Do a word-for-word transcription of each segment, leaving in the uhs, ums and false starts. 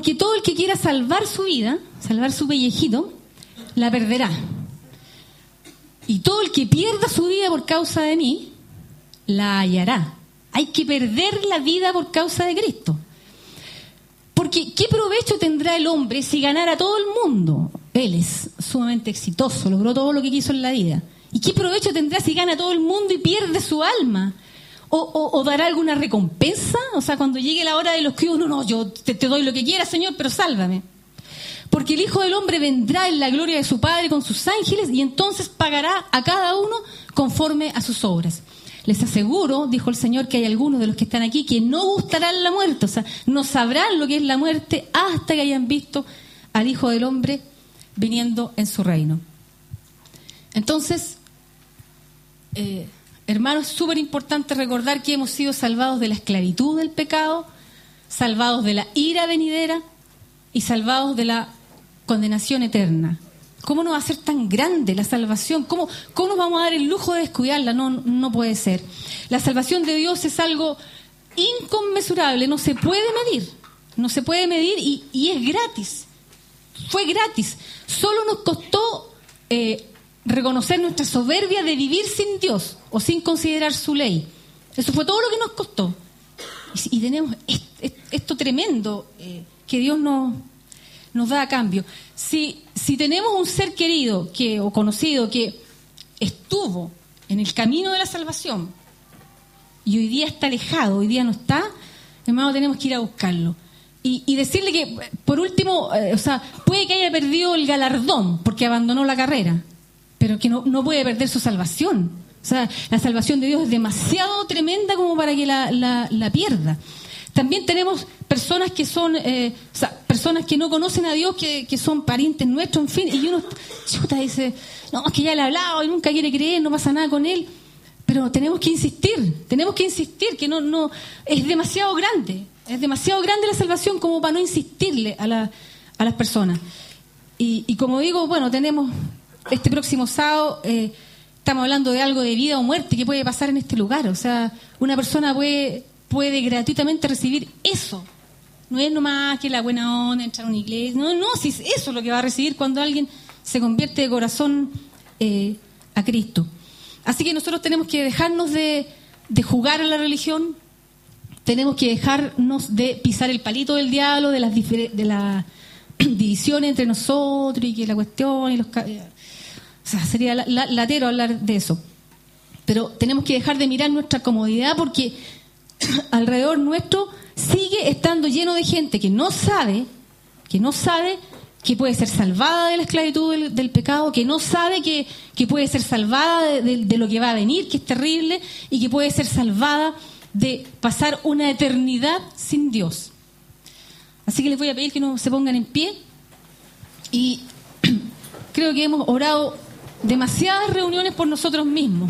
Porque todo el que quiera salvar su vida, salvar su pellejito, la perderá. Y todo el que pierda su vida por causa de mí, la hallará. Hay que perder la vida por causa de Cristo. Porque ¿qué provecho tendrá el hombre si ganara todo el mundo? Él es sumamente exitoso, logró todo lo que quiso en la vida. ¿Y qué provecho tendrá si gana todo el mundo y pierde su alma? ¿O, o, o dará alguna recompensa? O sea, cuando llegue la hora de los críos, no, no, yo te, te doy lo que quieras, Señor, pero sálvame. Porque el Hijo del Hombre vendrá en la gloria de su Padre con sus ángeles y entonces pagará a cada uno conforme a sus obras. Les aseguro, dijo el Señor, que hay algunos de los que están aquí que no gustarán la muerte, o sea, no sabrán lo que es la muerte hasta que hayan visto al Hijo del Hombre viniendo en su reino. Entonces, eh, hermanos, es súper importante recordar que hemos sido salvados de la esclavitud del pecado, salvados de la ira venidera y salvados de la condenación eterna. ¿Cómo no va a ser tan grande la salvación? ¿Cómo, cómo nos vamos a dar el lujo de descuidarla? No, no puede ser. La salvación de Dios es algo inconmensurable, no se puede medir, no se puede medir y, y es gratis. Fue gratis. Solo nos costó eh, reconocer nuestra soberbia de vivir sin Dios o sin considerar su ley. Eso fue todo lo que nos costó. Y, y tenemos esto, esto tremendo eh, que Dios nos, nos da a cambio. Si, si tenemos un ser querido que, o conocido que estuvo en el camino de la salvación y hoy día está alejado, hoy día no está, hermano, tenemos que ir a buscarlo. Y, y decirle que, por último, eh, o sea, puede que haya perdido el galardón porque abandonó la carrera, pero que no, no puede perder su salvación. O sea, la salvación de Dios es demasiado tremenda como para que la, la, la pierda. También tenemos personas que son, eh, o sea, personas que no conocen a Dios, que, que son parientes nuestros, en fin, y uno chuta, dice, no, es que ya le he hablado y nunca quiere creer, no pasa nada con él. Pero tenemos que insistir, tenemos que insistir, que no, no, es demasiado grande, es demasiado grande la salvación como para no insistirle a, la, a las personas. Y, y como digo, bueno, tenemos este próximo sábado, eh, estamos hablando de algo de vida o muerte que puede pasar en este lugar. O sea, una persona puede, puede gratuitamente recibir eso. No es nomás que la buena onda, entrar a una iglesia. No, no, si eso es lo que va a recibir cuando alguien se convierte de corazón eh, a Cristo. Así que nosotros tenemos que dejarnos de, de jugar a la religión, tenemos que dejarnos de pisar el palito del diablo, de las, difer- de las divisiones entre nosotros y que la cuestión y los... O sea, sería la, la, latero hablar de eso. Pero tenemos que dejar de mirar nuestra comodidad porque alrededor nuestro sigue estando lleno de gente que no sabe, que no sabe que puede ser salvada de la esclavitud del, del pecado, que no sabe que, que puede ser salvada de, de, de lo que va a venir, que es terrible, y que puede ser salvada de pasar una eternidad sin Dios. Así que les voy a pedir que no se pongan en pie. Y creo que hemos orado demasiadas reuniones por nosotros mismos.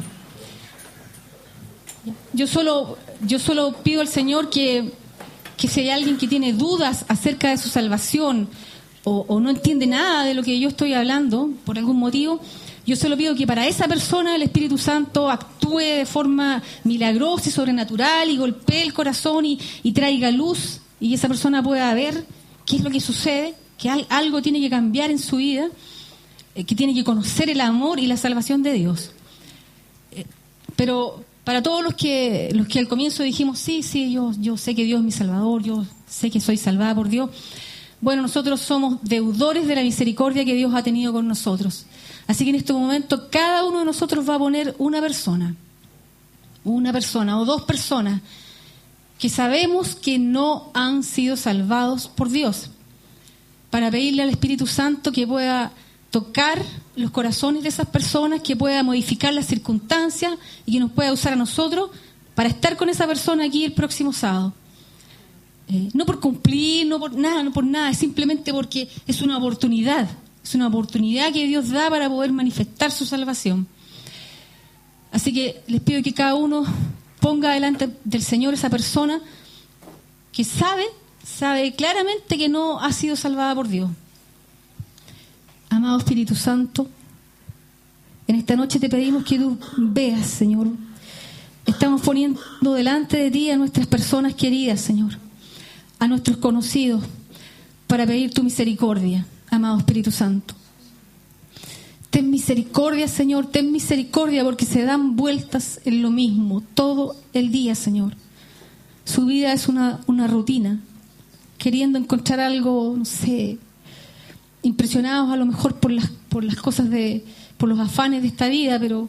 Yo solo, yo solo pido al Señor que, que si hay alguien que tiene dudas acerca de su salvación o, o no entiende nada de lo que yo estoy hablando por algún motivo, yo solo pido que para esa persona el Espíritu Santo actúe de forma milagrosa y sobrenatural y golpee el corazón y, y traiga luz y esa persona pueda ver qué es lo que sucede, que hay, algo tiene que cambiar en su vida, eh, que tiene que conocer el amor y la salvación de Dios. Eh, pero para todos los que los que al comienzo dijimos, sí, sí, yo, yo sé que Dios es mi Salvador, yo sé que soy salvada por Dios, bueno, nosotros somos deudores de la misericordia que Dios ha tenido con nosotros. Así que en este momento cada uno de nosotros va a poner una persona, una persona o dos personas que sabemos que no han sido salvados por Dios, para pedirle al Espíritu Santo que pueda tocar los corazones de esas personas, que pueda modificar las circunstancias y que nos pueda usar a nosotros para estar con esa persona aquí el próximo sábado. Eh, no por cumplir, no por nada, no por nada, es simplemente porque es una oportunidad, es una oportunidad que Dios da para poder manifestar su salvación. Así que les pido que cada uno ponga delante del Señor esa persona que sabe, sabe claramente que no ha sido salvada por Dios. Amado Espíritu Santo, en esta noche te pedimos que tú veas, Señor. Estamos poniendo delante de ti a nuestras personas queridas, Señor, a nuestros conocidos, para para pedir tu misericordia, amado Espíritu Santo. Ten misericordia, Señor, ten misericordia, porque se dan vueltas en lo mismo todo el día, Señor. Su vida es una, una rutina, queriendo encontrar algo, no sé, impresionados a lo mejor por las, por las cosas de, por los afanes de esta vida, pero,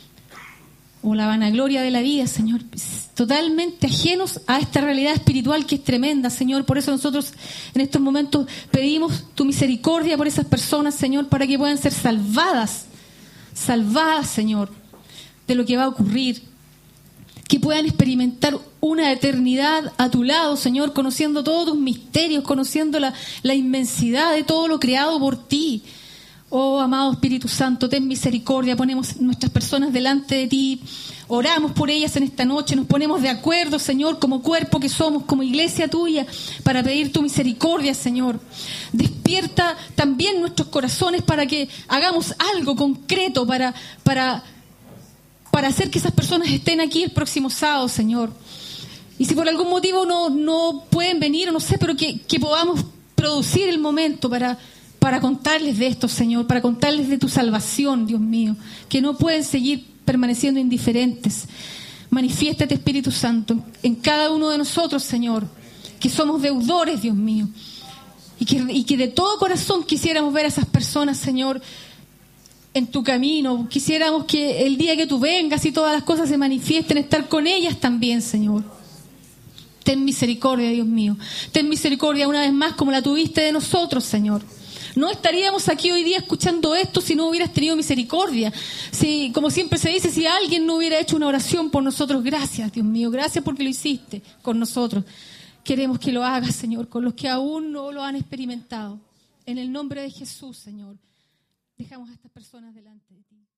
o la vanagloria de la vida, Señor, totalmente ajenos a esta realidad espiritual que es tremenda, Señor. Por eso nosotros en estos momentos pedimos tu misericordia por esas personas, Señor, para que puedan ser salvadas, salvadas, Señor, de lo que va a ocurrir, que puedan experimentar una eternidad a tu lado, Señor, conociendo todos tus misterios, conociendo la, la inmensidad de todo lo creado por ti. Oh, amado Espíritu Santo, ten misericordia, ponemos nuestras personas delante de ti, oramos por ellas en esta noche, nos ponemos de acuerdo, Señor, como cuerpo que somos, como iglesia tuya, para pedir tu misericordia, Señor. Despierta también nuestros corazones para que hagamos algo concreto para, para, para hacer que esas personas estén aquí el próximo sábado, Señor. Y si por algún motivo no, no pueden venir, o no sé, pero que, que podamos producir el momento para... para contarles de esto, Señor, para contarles de tu salvación, Dios mío, que no pueden seguir permaneciendo indiferentes. Manifiéstate, Espíritu Santo, en cada uno de nosotros, Señor, que somos deudores, Dios mío, y que, y que de todo corazón quisiéramos ver a esas personas, Señor, en tu camino. Quisiéramos que el día que tú vengas y todas las cosas se manifiesten, estar con ellas también, Señor. Ten misericordia, Dios mío. Ten misericordia una vez más como la tuviste de nosotros, Señor. No estaríamos aquí hoy día escuchando esto si no hubieras tenido misericordia. Si, como siempre se dice, si alguien no hubiera hecho una oración por nosotros, gracias, Dios mío, gracias porque lo hiciste con nosotros. Queremos que lo hagas, Señor, con los que aún no lo han experimentado. En el nombre de Jesús, Señor, dejamos a estas personas delante de ti.